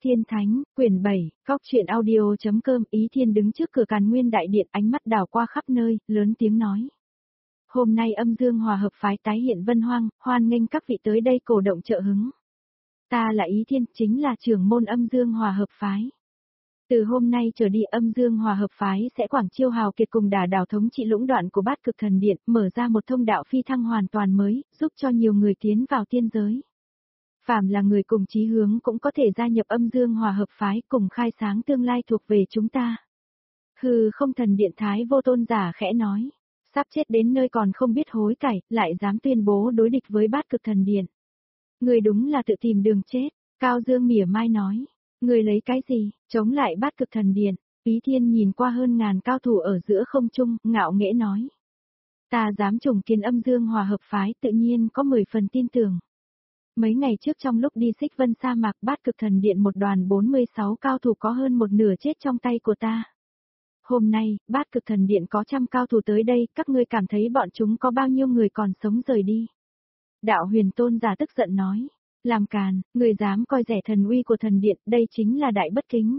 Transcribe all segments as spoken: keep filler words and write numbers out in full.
Tiên Thánh, quyển bảy, Góc truyện audio.com. Ý Thiên đứng trước cửa Càn Nguyên đại điện, ánh mắt đảo qua khắp nơi, lớn tiếng nói. Hôm nay Âm Dương Hòa Hợp phái tái hiện Vân Hoang, hoan nghênh các vị tới đây cổ động trợ hứng. Ta là Ý Thiên, chính là trưởng môn Âm Dương Hòa Hợp phái. Từ hôm nay trở đi Âm Dương Hòa Hợp phái sẽ quảng chiêu hào kiệt cùng đả đảo thống trị lũng đoạn của Bát Cực Thần Điện, mở ra một thông đạo phi thăng hoàn toàn mới, giúp cho nhiều người tiến vào tiên giới. Phàm là người cùng chí hướng cũng có thể gia nhập Âm Dương Hòa Hợp phái, cùng khai sáng tương lai thuộc về chúng ta. Hừ, không thần điện Thái Vô Tôn giả khẽ nói, sắp chết đến nơi còn không biết hối cải, lại dám tuyên bố đối địch với Bát Cực Thần Điện. Người đúng là tự tìm đường chết. Cao Dương mỉa mai nói, người lấy cái gì, chống lại Bát Cực Thần Điện. Ý Thiên nhìn qua hơn ngàn cao thủ ở giữa không trung, ngạo nghễ nói. Ta dám trùng kiến Âm Dương Hòa Hợp phái, tự nhiên có mười phần tin tưởng. Mấy ngày trước trong lúc đi Xích Vân sa mạc, Bát Cực Thần Điện một đoàn bốn mươi sáu cao thủ có hơn một nửa chết trong tay của ta. Hôm nay, Bát Cực Thần Điện có trăm cao thủ tới đây, các ngươi cảm thấy bọn chúng có bao nhiêu người còn sống rời đi. Đạo Huyền Tôn giả tức giận nói, làm càn, người dám coi rẻ thần uy của thần điện, đây chính là đại bất kính.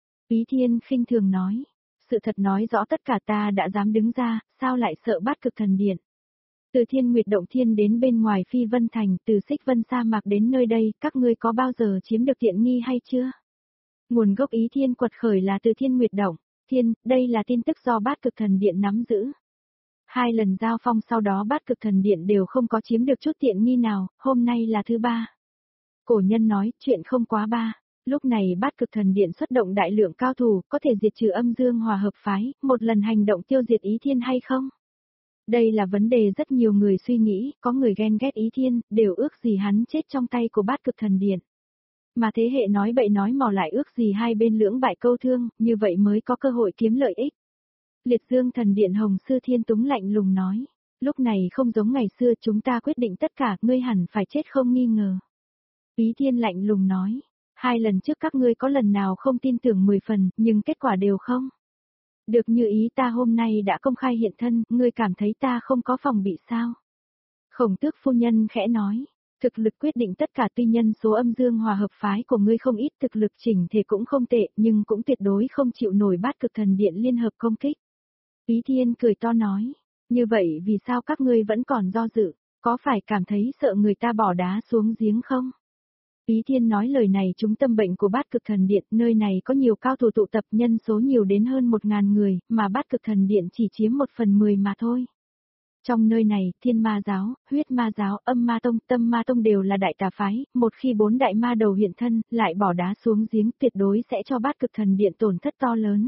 Ý Thiên khinh thường nói, sự thật nói rõ tất cả, ta đã dám đứng ra, sao lại sợ Bát Cực Thần Điện. Từ Thiên Nguyệt Động Thiên đến bên ngoài Phi Vân Thành, từ Xích Vân sa mạc đến nơi đây, các ngươi có bao giờ chiếm được tiện nghi hay chưa? Nguồn gốc Ý Thiên quật khởi là từ Thiên Nguyệt Động Thiên, đây là tin tức do Bát Cực Thần Điện nắm giữ. Hai lần giao phong sau đó Bát Cực Thần Điện đều không có chiếm được chút tiện nghi nào, hôm nay là thứ ba. Cổ nhân nói, chuyện không quá ba. Lúc này Bát Cực Thần Điện xuất động đại lượng cao thủ, có thể diệt trừ Âm Dương Hòa Hợp phái, một lần hành động tiêu diệt Ý Thiên hay không? Đây là vấn đề rất nhiều người suy nghĩ, có người ghen ghét Ý Thiên, đều ước gì hắn chết trong tay của Bát Cực Thần Điện. Mà thế hệ nói bậy nói mò lại ước gì hai bên lưỡng bại câu thương, như vậy mới có cơ hội kiếm lợi ích. Liệt Dương Thần Điện Hồng Sư Thiên Túng lạnh lùng nói, lúc này không giống ngày xưa, chúng ta quyết định tất cả, ngươi hẳn phải chết không nghi ngờ. Ý Thiên lạnh lùng nói, hai lần trước các ngươi có lần nào không tin tưởng mười phần, nhưng kết quả đều không. Được như ý ta hôm nay đã công khai hiện thân, ngươi cảm thấy ta không có phòng bị sao? Khổng Tước phu nhân khẽ nói, thực lực quyết định tất cả, tuy nhân số Âm Dương Hòa Hợp phái của ngươi không ít, thực lực chỉnh thể cũng không tệ, nhưng cũng tuyệt đối không chịu nổi Bát Cực Thần Điện liên hợp công kích. Ý Thiên cười to nói, như vậy vì sao các ngươi vẫn còn do dự, có phải cảm thấy sợ người ta bỏ đá xuống giếng không? Ý Thiên nói lời này trúng tâm bệnh của Bát Cực Thần Điện, nơi này có nhiều cao thủ tụ tập, nhân số nhiều đến hơn một ngàn người, mà Bát Cực Thần Điện chỉ chiếm một phần mười mà thôi. Trong nơi này, Thiên Ma Giáo, Huyết Ma Giáo, Âm Ma Tông, Tâm Ma Tông đều là đại tà phái, một khi bốn đại ma đầu hiện thân, lại bỏ đá xuống giếng, tuyệt đối sẽ cho Bát Cực Thần Điện tổn thất to lớn.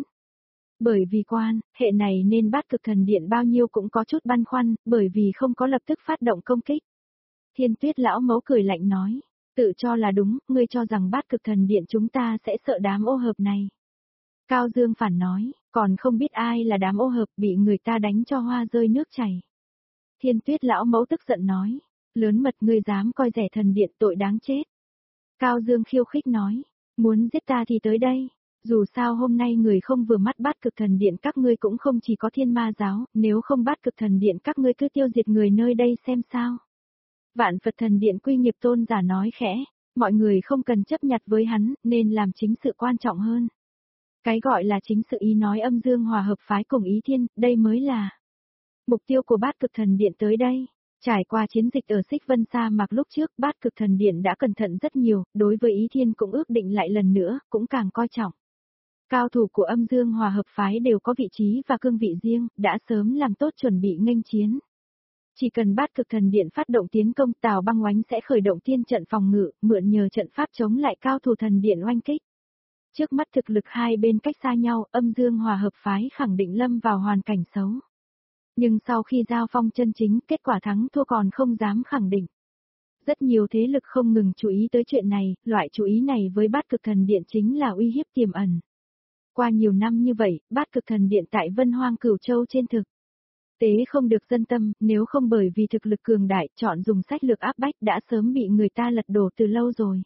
Bởi vì quan hệ này nên Bát Cực Thần Điện bao nhiêu cũng có chút băn khoăn, bởi vì không có lập tức phát động công kích. Thiên Tuyết lão mẫu cười lạnh nói, tự cho là đúng, ngươi cho rằng Bát Cực Thần Điện chúng ta sẽ sợ đám ô hợp này. Cao Dương phản nói, còn không biết ai là đám ô hợp, bị người ta đánh cho hoa rơi nước chảy. Thiên Tuyết lão mẫu tức giận nói, lớn mật, ngươi dám coi rẻ thần điện, tội đáng chết. Cao Dương khiêu khích nói, muốn giết ta thì tới đây. Dù sao hôm nay người không vừa mắt Bát Cực Thần Điện các ngươi cũng không chỉ có Thiên Ma Giáo, nếu không Bát Cực Thần Điện các ngươi cứ tiêu diệt người nơi đây xem sao. Vạn Phật Thần Điện Quy Nghiệp Tôn giả nói khẽ, mọi người không cần chấp nhặt với hắn, nên làm chính sự quan trọng hơn. Cái gọi là chính sự ý nói Âm Dương Hòa Hợp phái cùng Ý Thiên, đây mới là mục tiêu của Bát Cực Thần Điện tới đây. Trải qua chiến dịch ở Xích Vân sa mạc lúc trước, Bát Cực Thần Điện đã cẩn thận rất nhiều, đối với Ý Thiên cũng ước định lại lần nữa, cũng càng coi trọng. Cao thủ của Âm Dương Hòa Hợp phái đều có vị trí và cương vị riêng, đã sớm làm tốt chuẩn bị nghênh chiến. Chỉ cần Bát Cực Thần Điện phát động tiến công, Tào Băng Oánh sẽ khởi động tiên trận phòng ngự, mượn nhờ trận pháp chống lại cao thủ thần điện oanh kích. Trước mắt thực lực hai bên cách xa nhau, Âm Dương Hòa Hợp phái khẳng định lâm vào hoàn cảnh xấu. Nhưng sau khi giao phong chân chính, kết quả thắng thua còn không dám khẳng định. Rất nhiều thế lực không ngừng chú ý tới chuyện này, loại chú ý này với Bát Cực Thần Điện chính là uy hiếp tiềm ẩn. Qua nhiều năm như vậy, Bát Cực Thần Điện tại Vân Hoang Cửu Châu trên thực tế không được dân tâm, nếu không bởi vì thực lực cường đại, chọn dùng sách lược áp bách đã sớm bị người ta lật đổ từ lâu rồi.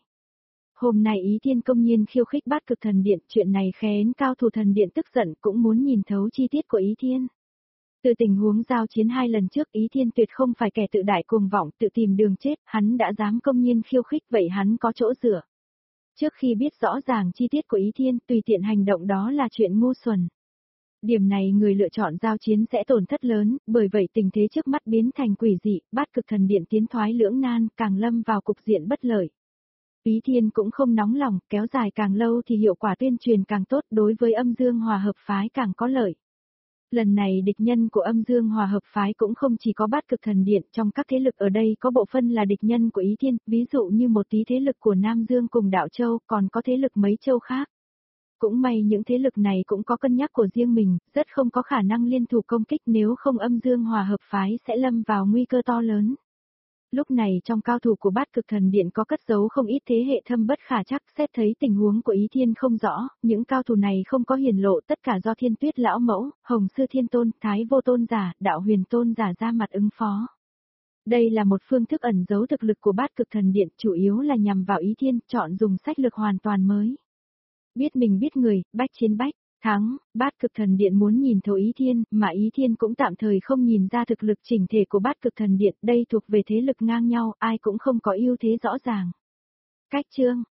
Hôm nay Ý Thiên công nhiên khiêu khích Bát Cực Thần Điện, chuyện này khiến cao thủ thần điện tức giận, cũng muốn nhìn thấu chi tiết của Ý Thiên. Từ tình huống giao chiến hai lần trước, Ý Thiên tuyệt không phải kẻ tự đại cuồng vọng, tự tìm đường chết, hắn đã dám công nhiên khiêu khích, vậy hắn có chỗ dựa. Trước khi biết rõ ràng chi tiết của Ý Thiên, tùy tiện hành động đó là chuyện ngu xuẩn. Điểm này người lựa chọn giao chiến sẽ tổn thất lớn, bởi vậy tình thế trước mắt biến thành quỷ dị, bát cực thần điện tiến thoái lưỡng nan, càng lâm vào cục diện bất lợi. Ý Thiên cũng không nóng lòng, kéo dài càng lâu thì hiệu quả tuyên truyền càng tốt, đối với âm dương hòa hợp phái càng có lợi. Lần này địch nhân của âm dương hòa hợp phái cũng không chỉ có bát cực thần điện, trong các thế lực ở đây có bộ phân là địch nhân của Ý Thiên, ví dụ như một tí thế lực của Nam Dương cùng Đạo Châu, còn có thế lực mấy châu khác. Cũng may những thế lực này cũng có cân nhắc của riêng mình, rất không có khả năng liên thủ công kích, nếu không âm dương hòa hợp phái sẽ lâm vào nguy cơ to lớn. Lúc này trong cao thủ của bát cực thần điện có cất giấu không ít thế hệ thâm bất khả trắc, xét thấy tình huống của Ý Thiên không rõ, những cao thủ này không có hiển lộ, tất cả do Thiên Tuyết lão mẫu, Hồng Sư Thiên Tôn, Thái Vô Tôn giả, Đạo Huyền Tôn giả ra mặt ứng phó. Đây là một phương thức ẩn giấu thực lực của bát cực thần điện, chủ yếu là nhằm vào Ý Thiên, chọn dùng sách lược hoàn toàn mới. Biết mình biết người, bách chiến bách. Thắng, bát cực thần điện muốn nhìn thấu Ý Thiên, mà Ý Thiên cũng tạm thời không nhìn ra thực lực chỉnh thể của bát cực thần điện, đây thuộc về thế lực ngang nhau, ai cũng không có ưu thế rõ ràng. Cách chương